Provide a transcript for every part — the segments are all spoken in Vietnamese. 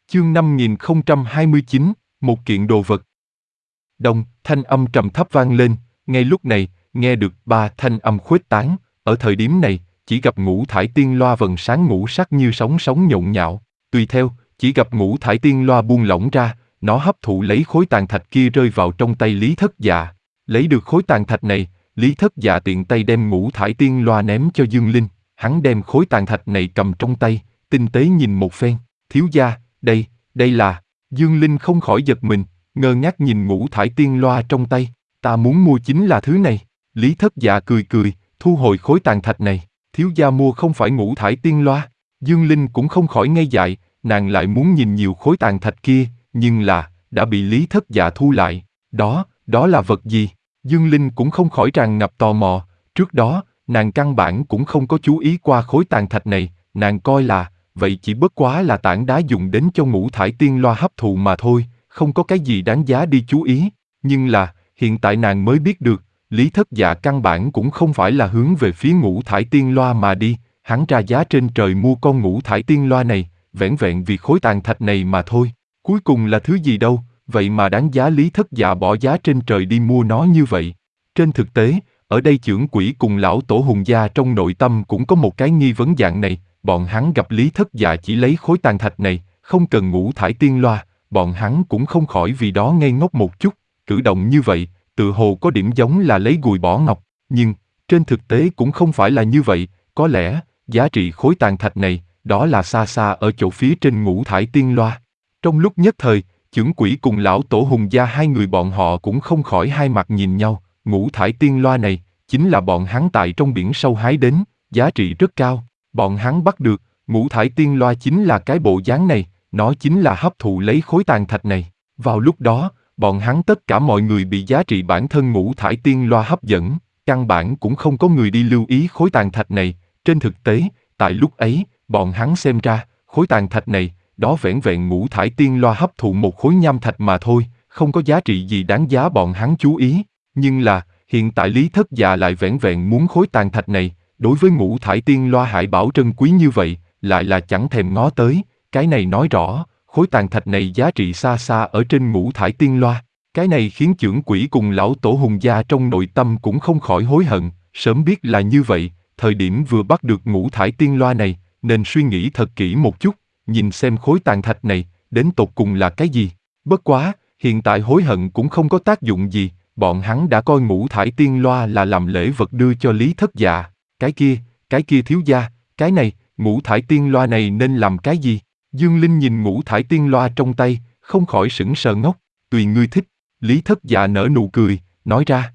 Chương 5029, một kiện đồ vật. Đông, thanh âm trầm thấp vang lên, ngay lúc này, nghe được ba thanh âm khuếch tán, ở thời điểm này, chỉ gặp ngũ thải tiên loa vầng sáng ngũ sắc như sóng sóng nhộn nhạo, tùy theo, chỉ gặp ngũ thải tiên loa buông lỏng ra, nó hấp thụ lấy khối tàn thạch kia rơi vào trong tay Lý Thất Dạ. Lấy được khối tàn thạch này, Lý Thất Dạ tiện tay đem ngũ thải tiên loa ném cho Dương Linh, hắn đem khối tàn thạch này cầm trong tay, tinh tế nhìn một phen, thiếu gia, đây là, Dương Linh không khỏi giật mình, ngơ ngác nhìn ngũ thải tiên loa trong tay, ta muốn mua chính là thứ này. Lý Thất Dạ cười cười, thu hồi khối tàn thạch này, thiếu gia mua không phải ngũ thải tiên loa. Dương Linh cũng không khỏi ngây dại, nàng lại muốn nhìn nhiều khối tàn thạch kia, nhưng là, đã bị Lý Thất Dạ thu lại. Đó là vật gì? Dương Linh cũng không khỏi tràn ngập tò mò, trước đó, nàng căn bản cũng không có chú ý qua khối tàn thạch này, nàng coi là, vậy chỉ bất quá là tảng đá dùng đến cho ngũ thải tiên loa hấp thụ mà thôi, không có cái gì đáng giá đi chú ý. Nhưng là, hiện tại nàng mới biết được, Lý Thất Dạ căn bản cũng không phải là hướng về phía ngũ thải tiên loa mà đi, hắn ra giá trên trời mua con ngũ thải tiên loa này, vẻn vẹn vì khối tàn thạch này mà thôi. Cuối cùng là thứ gì đâu, vậy mà đáng giá Lý Thất Dạ bỏ giá trên trời đi mua nó như vậy. Trên thực tế, ở đây chưởng quỷ cùng lão tổ Hùng gia trong nội tâm cũng có một cái nghi vấn dạng này, bọn hắn gặp Lý Thất Dạ chỉ lấy khối tàn thạch này, không cần ngũ thải tiên loa, bọn hắn cũng không khỏi vì đó ngây ngốc một chút, cử động như vậy, tự hồ có điểm giống là lấy gùi bỏ ngọc, nhưng, trên thực tế cũng không phải là như vậy, có lẽ, giá trị khối tàn thạch này, đó là xa xa ở chỗ phía trên ngũ thải tiên loa. Trong lúc nhất thời, chưởng quỷ cùng lão tổ Hùng gia hai người bọn họ cũng không khỏi hai mặt nhìn nhau, ngũ thải tiên loa này, chính là bọn hắn tại trong biển sâu hái đến, giá trị rất cao, bọn hắn bắt được, ngũ thải tiên loa chính là cái bộ dáng này, nó chính là hấp thụ lấy khối tàn thạch này. Vào lúc đó, bọn hắn tất cả mọi người bị giá trị bản thân ngũ thải tiên loa hấp dẫn, căn bản cũng không có người đi lưu ý khối tàn thạch này. Trên thực tế, tại lúc ấy, bọn hắn xem ra, khối tàn thạch này, đó vẻn vẹn ngũ thải tiên loa hấp thụ một khối nham thạch mà thôi, không có giá trị gì đáng giá bọn hắn chú ý. Nhưng là, hiện tại Lý Thất Dạ lại vẻn vẹn muốn khối tàn thạch này, đối với ngũ thải tiên loa hải bảo trân quý như vậy, lại là chẳng thèm ngó tới, cái này nói rõ, khối tàn thạch này giá trị xa xa ở trên ngũ thải tiên loa. Cái này khiến chưởng quỷ cùng lão tổ Hùng gia trong nội tâm cũng không khỏi hối hận, sớm biết là như vậy, thời điểm vừa bắt được ngũ thải tiên loa này, nên suy nghĩ thật kỹ một chút, nhìn xem khối tàn thạch này, đến tột cùng là cái gì. Bất quá, hiện tại hối hận cũng không có tác dụng gì, bọn hắn đã coi ngũ thải tiên loa là làm lễ vật đưa cho Lý Thất Dạ. Cái kia thiếu gia, cái này, ngũ thải tiên loa này nên làm cái gì? Dương Linh nhìn ngũ thải tiên loa trong tay, không khỏi sững sờ ngốc, tùy ngươi thích. Lý Thất Dạ nở nụ cười, nói ra.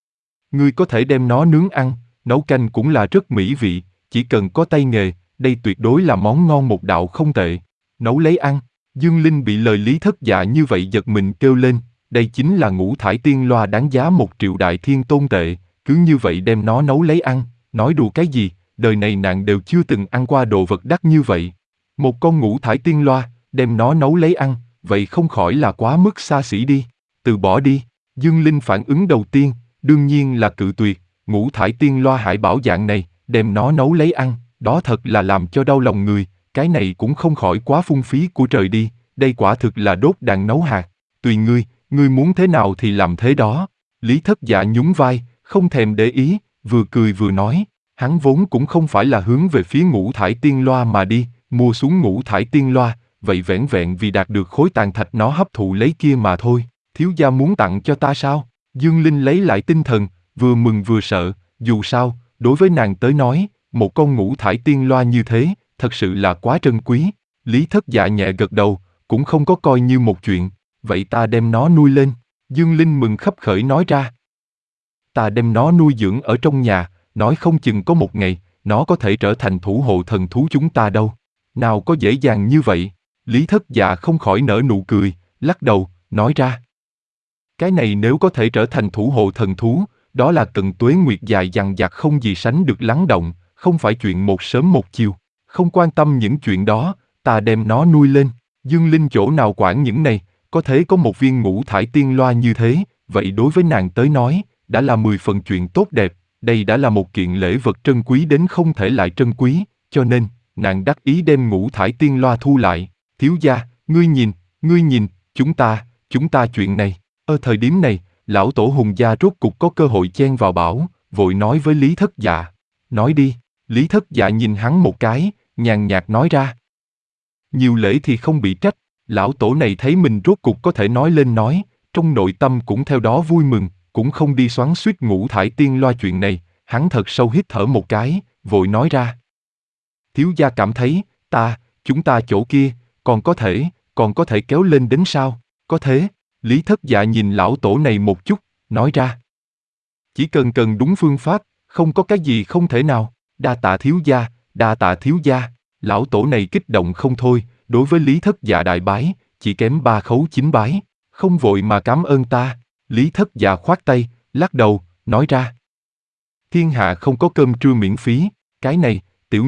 Ngươi có thể đem nó nướng ăn, nấu canh cũng là rất mỹ vị, chỉ cần có tay nghề, đây tuyệt đối là món ngon một đạo không tệ. Nấu lấy ăn, Dương Linh bị lời Lý Thất Dạ như vậy giật mình kêu lên, đây chính là ngũ thải tiên loa đáng giá 1 triệu đại thiên tôn tệ, cứ như vậy đem nó nấu lấy ăn, nói đùa cái gì, đời này nàng đều chưa từng ăn qua đồ vật đắt như vậy. Một con ngũ thải tiên loa, đem nó nấu lấy ăn, vậy không khỏi là quá mức xa xỉ đi. Từ bỏ đi. Dương Linh phản ứng đầu tiên, đương nhiên là cự tuyệt, ngũ thải tiên loa hải bảo dạng này, đem nó nấu lấy ăn, đó thật là làm cho đau lòng người, cái này cũng không khỏi quá phung phí của trời đi, đây quả thực là đốt đàn nấu hạt. Tùy ngươi muốn thế nào thì làm thế đó. Lý Thất Dạ nhún vai, không thèm để ý, vừa cười vừa nói, hắn vốn cũng không phải là hướng về phía ngũ thải tiên loa mà đi, mua xuống ngũ thải tiên loa, vậy vẻn vẹn vì đạt được khối tàn thạch nó hấp thụ lấy kia mà thôi. Thiếu gia muốn tặng cho ta sao? Dương Linh lấy lại tinh thần, vừa mừng vừa sợ, dù sao, đối với nàng tới nói, một con ngũ thải tiên loa như thế, thật sự là quá trân quý. Lý Thất Dạ nhẹ gật đầu, cũng không có coi như một chuyện, vậy ta đem nó nuôi lên. Dương Linh mừng khấp khởi nói ra. Ta đem nó nuôi dưỡng ở trong nhà, nói không chừng có một ngày, nó có thể trở thành thủ hộ thần thú chúng ta đâu. Nào có dễ dàng như vậy? Lý Thất Dạ không khỏi nở nụ cười, lắc đầu, nói ra. Cái này nếu có thể trở thành thủ hộ thần thú, đó là cần tuế nguyệt dài dằng dặc không gì sánh được lắng động, không phải chuyện một sớm một chiều. Không quan tâm những chuyện đó, ta đem nó nuôi lên. Dương Linh chỗ nào quản những này, có thể có một viên ngũ thải tiên loa như thế, vậy đối với nàng tới nói, đã là 10 phần chuyện tốt đẹp, đây đã là một kiện lễ vật trân quý đến không thể lại trân quý, cho nên, nàng đắc ý đem ngũ thải tiên loa thu lại. Thiếu gia, ngươi nhìn, chúng ta chuyện này. Ở thời điểm này, lão tổ Hùng gia rốt cục có cơ hội chen vào bảo, vội nói với Lý Thất Dạ. Nói đi. Lý Thất Dạ nhìn hắn một cái, nhàn nhạt nói ra. Nhiều lễ thì không bị trách, lão tổ này thấy mình rốt cục có thể nói lên nói, trong nội tâm cũng theo đó vui mừng, cũng không đi xoắn xuýt Ngũ Thải Tiên Loa chuyện này, hắn thật sâu hít thở một cái, vội nói ra. Thiếu gia cảm thấy, chúng ta chỗ kia, còn có thể kéo lên đến sao? Có thế, Lý Thất Dạ nhìn lão tổ này một chút, nói ra. Chỉ cần đúng phương pháp, không có cái gì không thể nào, đa tạ thiếu gia, lão tổ này kích động không thôi, đối với Lý Thất Dạ đại bái, chỉ kém 3 khấu 9 bái, không vội mà cảm ơn ta. Lý Thất Dạ khoát tay, lắc đầu, nói ra. Thiên hạ không có cơm trưa miễn phí, cái này, tiểu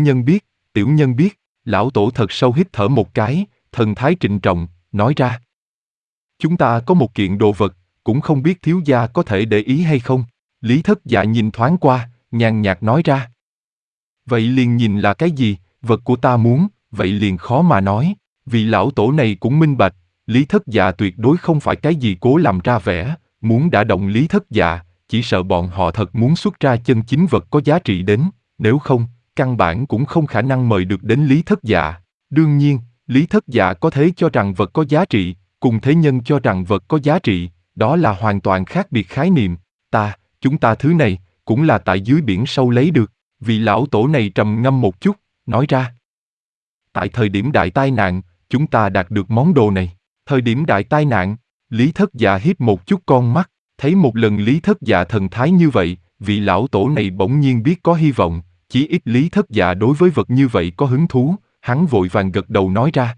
nhân biết, lão tổ thật sâu hít thở một cái, thần thái trịnh trọng, nói ra. Chúng ta có một kiện đồ vật, cũng không biết thiếu gia có thể để ý hay không. Lý Thất Dạ nhìn thoáng qua, nhàn nhạt nói ra. Vậy liền nhìn là cái gì, vật của ta muốn, vậy liền khó mà nói, vì lão tổ này cũng minh bạch, Lý Thất Dạ tuyệt đối không phải cái gì cố làm ra vẻ, muốn đả động Lý Thất Dạ, chỉ sợ bọn họ thật muốn xuất ra chân chính vật có giá trị đến, nếu không, căn bản cũng không khả năng mời được đến Lý Thất Dạ. Đương nhiên, Lý Thất Dạ có thể cho rằng vật có giá trị, cùng thế nhân cho rằng vật có giá trị, đó là hoàn toàn khác biệt khái niệm. Chúng ta thứ này, cũng là tại dưới biển sâu lấy được. Vị lão tổ này trầm ngâm một chút, nói ra. Tại thời điểm đại tai nạn, chúng ta đạt được món đồ này. Thời điểm đại tai nạn, Lý Thất Dạ híp một chút con mắt, thấy một lần Lý Thất Dạ thần thái như vậy, vị lão tổ này bỗng nhiên biết có hy vọng, chí ít Lý Thất Dạ đối với vật như vậy có hứng thú, hắn vội vàng gật đầu nói ra.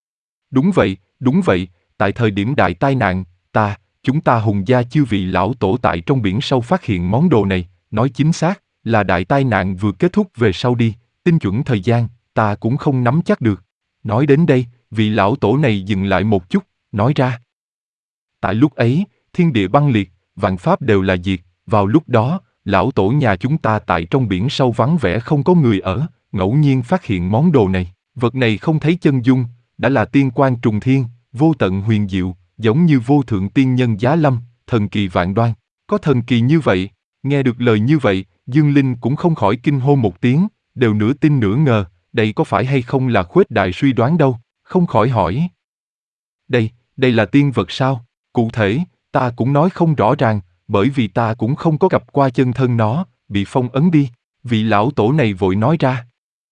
Đúng vậy, tại thời điểm đại tai nạn, chúng ta Hùng gia chư vị lão tổ tại trong biển sâu phát hiện món đồ này, nói chính xác, là đại tai nạn vừa kết thúc về sau đi, tinh chuẩn thời gian, ta cũng không nắm chắc được. Nói đến đây, vị lão tổ này dừng lại một chút, nói ra. Tại lúc ấy, thiên địa băng liệt, vạn pháp đều là diệt, vào lúc đó, lão tổ nhà chúng ta tại trong biển sâu vắng vẻ không có người ở, ngẫu nhiên phát hiện món đồ này. Vật này không thấy chân dung, đã là tiên quan trùng thiên, vô tận huyền diệu, giống như vô thượng tiên nhân giá lâm, thần kỳ vạn đoan. Có thần kỳ như vậy, nghe được lời như vậy, Dương Linh cũng không khỏi kinh hô một tiếng, đều nửa tin nửa ngờ, đây có phải hay không là khuếch đại suy đoán đâu, không khỏi hỏi. Đây là tiên vật sao? Cụ thể, ta cũng nói không rõ ràng, bởi vì ta cũng không có gặp qua chân thân nó, bị phong ấn đi. Vị lão tổ này vội nói ra.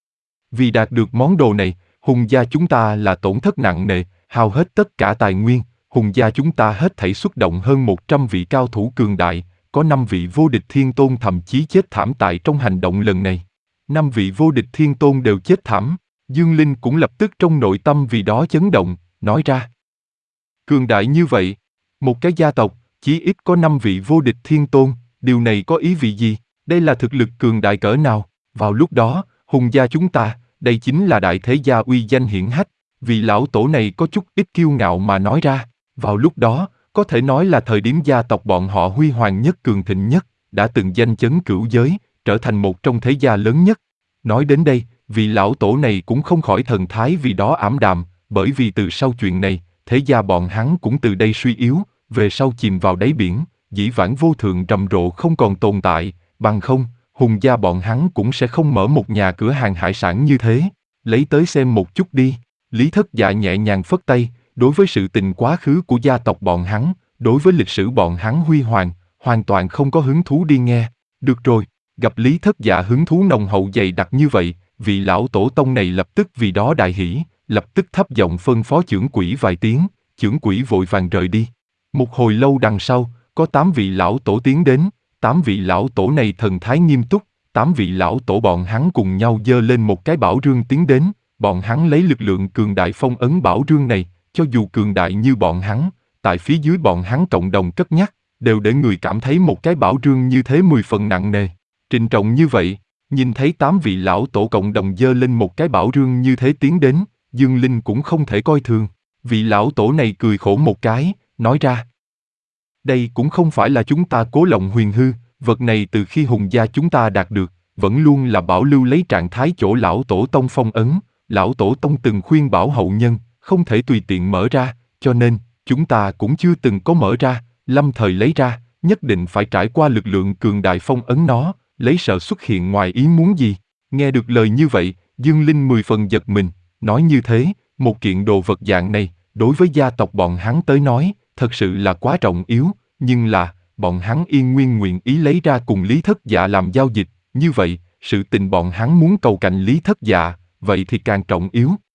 Vì đạt được món đồ này, Hùng gia chúng ta là tổn thất nặng nề, hao hết tất cả tài nguyên. Hùng gia chúng ta hết thảy xuất động hơn 100 vị cao thủ cường đại, có 5 vị vô địch thiên tôn thậm chí chết thảm tại trong hành động lần này. 5 vị vô địch thiên tôn đều chết thảm, Dương Linh cũng lập tức trong nội tâm vì đó chấn động, nói ra. Cường đại như vậy, một cái gia tộc, chí ít có 5 vị vô địch thiên tôn, điều này có ý vị gì? Đây là thực lực cường đại cỡ nào? Vào lúc đó, Hùng gia chúng ta, đây chính là đại thế gia uy danh hiển hách, vị lão tổ này có chút ít kiêu ngạo mà nói ra. Vào lúc đó, có thể nói là thời điểm gia tộc bọn họ huy hoàng nhất cường thịnh nhất, đã từng danh chấn cửu giới, trở thành một trong thế gia lớn nhất. Nói đến đây, vị lão tổ này cũng không khỏi thần thái vì đó ảm đạm, bởi vì từ sau chuyện này, thế gia bọn hắn cũng từ đây suy yếu, về sau chìm vào đáy biển, dĩ vãng vô thượng rầm rộ không còn tồn tại, bằng không, Hùng gia bọn hắn cũng sẽ không mở một nhà cửa hàng hải sản như thế. Lấy tới xem một chút đi. Lý Thất Dạ nhẹ nhàng phất tay, đối với sự tình quá khứ của gia tộc bọn hắn, đối với lịch sử bọn hắn huy hoàng, hoàn toàn không có hứng thú đi nghe. Được rồi, gặp Lý Thất Dạ hứng thú nồng hậu dày đặc như vậy, vị lão tổ tông này lập tức vì đó đại hỉ, lập tức thấp giọng phân phó chưởng quỹ vài tiếng, chưởng quỹ vội vàng rời đi. Một hồi lâu đằng sau, có 8 vị lão tổ tiến đến, 8 vị lão tổ này thần thái nghiêm túc, 8 vị lão tổ bọn hắn cùng nhau giơ lên một cái bảo rương tiến đến, bọn hắn lấy lực lượng cường đại phong ấn bảo rương này, cho dù cường đại như bọn hắn, tại phía dưới bọn hắn cộng đồng cất nhắc, đều để người cảm thấy một cái bảo rương như thế 10 phần nặng nề. Trịnh trọng như vậy, nhìn thấy 8 vị lão tổ cộng đồng giơ lên một cái bảo rương như thế tiến đến, Dương Linh cũng không thể coi thường. Vị lão tổ này cười khổ một cái, nói ra. Đây cũng không phải là chúng ta cố lộng huyền hư, vật này từ khi Hùng gia chúng ta đạt được, vẫn luôn là bảo lưu lấy trạng thái chỗ lão tổ tông phong ấn. Lão tổ tông từng khuyên bảo hậu nhân, không thể tùy tiện mở ra, cho nên, chúng ta cũng chưa từng có mở ra, lâm thời lấy ra, nhất định phải trải qua lực lượng cường đại phong ấn nó, lấy sợ xuất hiện ngoài ý muốn gì. Nghe được lời như vậy, Dương Linh 10 phần giật mình, nói như thế, một kiện đồ vật dạng này, đối với gia tộc bọn hắn tới nói, thật sự là quá trọng yếu, nhưng là, bọn hắn yên nguyên nguyện ý lấy ra cùng Lý Thất Dạ làm giao dịch, như vậy, sự tình bọn hắn muốn cầu cạnh Lý Thất Dạ, vậy thì càng trọng yếu.